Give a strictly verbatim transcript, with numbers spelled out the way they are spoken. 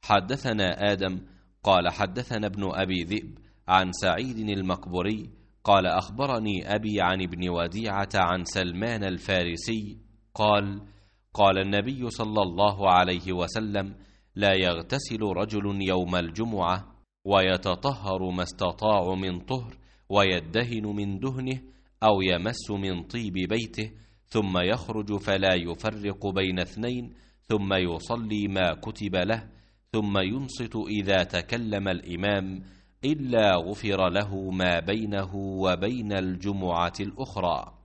حدثنا آدم قال حدثنا ابن أبي ذئب عن سعيد المقبري قال أخبرني أبي عن ابن وديعة عن سلمان الفارسي قال قال النبي صلى الله عليه وسلم لا يغتسل رجل يوم الجمعة ويتطهر ما استطاع من طهر ويدهن من دهنه أو يمس من طيب بيته ثم يخرج فلا يفرق بين اثنين ثم يصلي ما كتب له ثم ينصت إذا تكلم الإمام إلا غفر له ما بينه وبين الجمعة الأخرى.